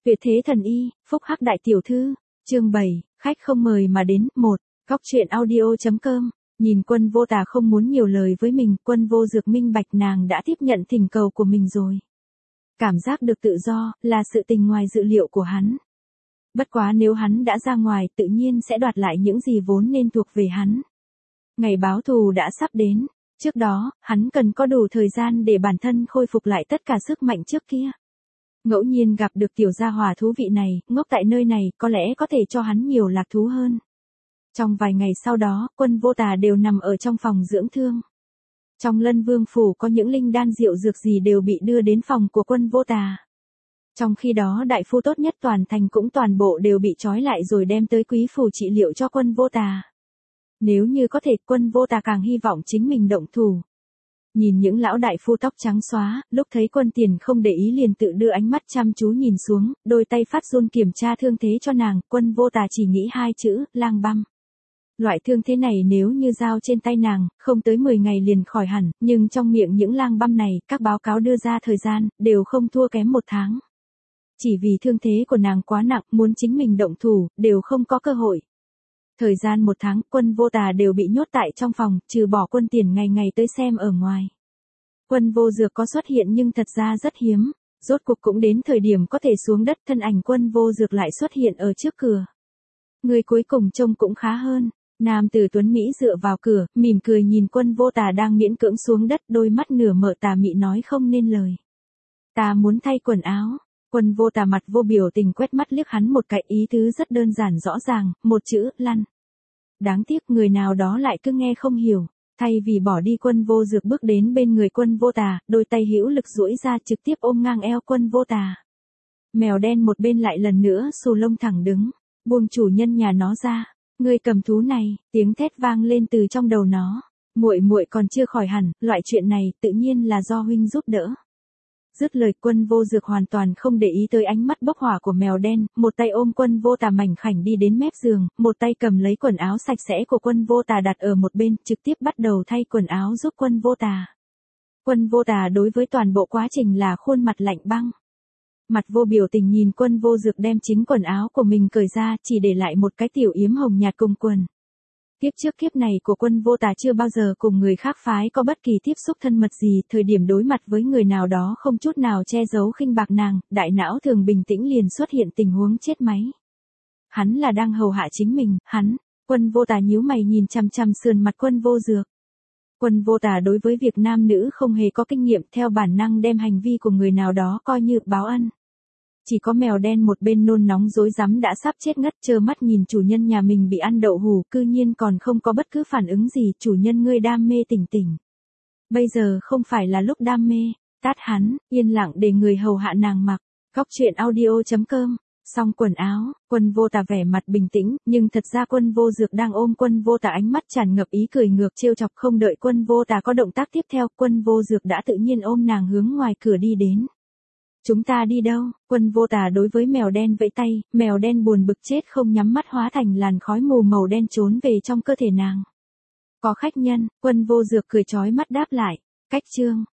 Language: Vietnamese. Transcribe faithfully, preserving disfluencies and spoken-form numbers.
Tuyệt thế thần y, phúc hắc đại tiểu thư, chương bảy, khách không mời mà đến, một, góc truyện audio.com, nhìn Quân Vô Tà không muốn nhiều lời với mình, Quân Vô Dược minh bạch nàng đã tiếp nhận thỉnh cầu của mình rồi. Cảm giác được tự do, là sự tình ngoài dự liệu của hắn. Bất quá nếu hắn đã ra ngoài, tự nhiên sẽ đoạt lại những gì vốn nên thuộc về hắn. Ngày báo thù đã sắp đến, trước đó, hắn cần có đủ thời gian để bản thân khôi phục lại tất cả sức mạnh trước kia. Ngẫu nhiên gặp được tiểu gia hỏa thú vị này, ngốc tại nơi này, có lẽ có thể cho hắn nhiều lạc thú hơn. Trong vài ngày sau đó, Quân Vô Tà đều nằm ở trong phòng dưỡng thương. Trong Lân Vương phủ có những linh đan diệu dược gì đều bị đưa đến phòng của Quân Vô Tà. Trong khi đó đại phu tốt nhất toàn thành cũng toàn bộ đều bị trói lại rồi đem tới quý phủ trị liệu cho Quân Vô Tà. Nếu như có thể, Quân Vô Tà càng hy vọng chính mình động thủ. Nhìn những lão đại phu tóc trắng xóa, lúc thấy Quân Tiền không để ý liền tự đưa ánh mắt chăm chú nhìn xuống, đôi tay phát run kiểm tra thương thế cho nàng, Quân Vô Tà chỉ nghĩ hai chữ, lang băm. Loại thương thế này nếu như giao trên tay nàng, không tới mười ngày liền khỏi hẳn, nhưng trong miệng những lang băm này, các báo cáo đưa ra thời gian, đều không thua kém một tháng. Chỉ vì thương thế của nàng quá nặng, muốn chính mình động thủ, đều không có cơ hội. Thời gian một tháng, Quân Vô Tà đều bị nhốt tại trong phòng, trừ bỏ Quân Tiền ngày ngày tới xem ở ngoài. Quân Vô Dược có xuất hiện nhưng thật ra rất hiếm, rốt cuộc cũng đến thời điểm có thể xuống đất, thân ảnh Quân Vô Dược lại xuất hiện ở trước cửa. Người cuối cùng trông cũng khá hơn, nam tử tuấn Mỹ dựa vào cửa, mỉm cười nhìn Quân Vô Tà đang miễn cưỡng xuống đất, đôi mắt nửa mở tà mị nói không nên lời. Ta muốn thay quần áo. Quân Vô Tà mặt vô biểu tình quét mắt liếc hắn một cái, ý tứ rất đơn giản rõ ràng, một chữ, lăn. Đáng tiếc người nào đó lại cứ nghe không hiểu, thay vì bỏ đi Quân Vô Dược bước đến bên người Quân Vô Tà, đôi tay hữu lực duỗi ra trực tiếp ôm ngang eo Quân Vô Tà. Mèo đen một bên lại lần nữa xù lông thẳng đứng, buông chủ nhân nhà nó ra, ngươi cầm thú này, tiếng thét vang lên từ trong đầu nó, muội muội còn chưa khỏi hẳn, loại chuyện này tự nhiên là do huynh giúp đỡ. Dứt lời, Quân Vô Dược hoàn toàn không để ý tới ánh mắt bốc hỏa của mèo đen, một tay ôm Quân Vô Tà mảnh khảnh đi đến mép giường, một tay cầm lấy quần áo sạch sẽ của Quân Vô Tà đặt ở một bên, trực tiếp bắt đầu thay quần áo giúp Quân Vô Tà. Quân Vô Tà đối với toàn bộ quá trình là khuôn mặt lạnh băng. Mặt vô biểu tình nhìn Quân Vô Dược đem chính quần áo của mình cởi ra, chỉ để lại một cái tiểu yếm hồng nhạt cùng quần. Kiếp trước kiếp này của Quân Vô Tà chưa bao giờ cùng người khác phái có bất kỳ tiếp xúc thân mật gì, thời điểm đối mặt với người nào đó không chút nào che giấu khinh bạc nàng, đại não thường bình tĩnh liền xuất hiện tình huống chết máy. Hắn là đang hầu hạ chính mình, hắn, Quân Vô Tà nhíu mày nhìn chằm chằm sườn mặt Quân Vô Dược. Quân Vô Tà đối với việc nam nữ không hề có kinh nghiệm, theo bản năng đem hành vi của người nào đó coi như báo ân. Chỉ có mèo đen một bên nôn nóng rối rắm đã sắp chết ngất, trơ mắt nhìn chủ nhân nhà mình bị ăn đậu hủ, cư nhiên còn không có bất cứ phản ứng gì, chủ nhân ngươi đam mê tỉnh tỉnh. Bây giờ không phải là lúc đam mê, tát hắn, yên lặng để người hầu hạ nàng mặc, góc truyện audio.com, xong quần áo, Quân Vô Tà vẻ mặt bình tĩnh, nhưng thật ra Quân Vô Dược đang ôm Quân Vô Tà ánh mắt tràn ngập ý cười ngược trêu chọc, không đợi Quân Vô Tà có động tác tiếp theo, Quân Vô Dược đã tự nhiên ôm nàng hướng ngoài cửa đi đến. Chúng ta đi đâu? Quân Vô Tà đối với mèo đen vẫy tay, mèo đen buồn bực chết không nhắm mắt hóa thành làn khói mù màu đen trốn về trong cơ thể nàng. Có khách nhân, Quân Vô Dược cười chói mắt đáp lại, cách chương,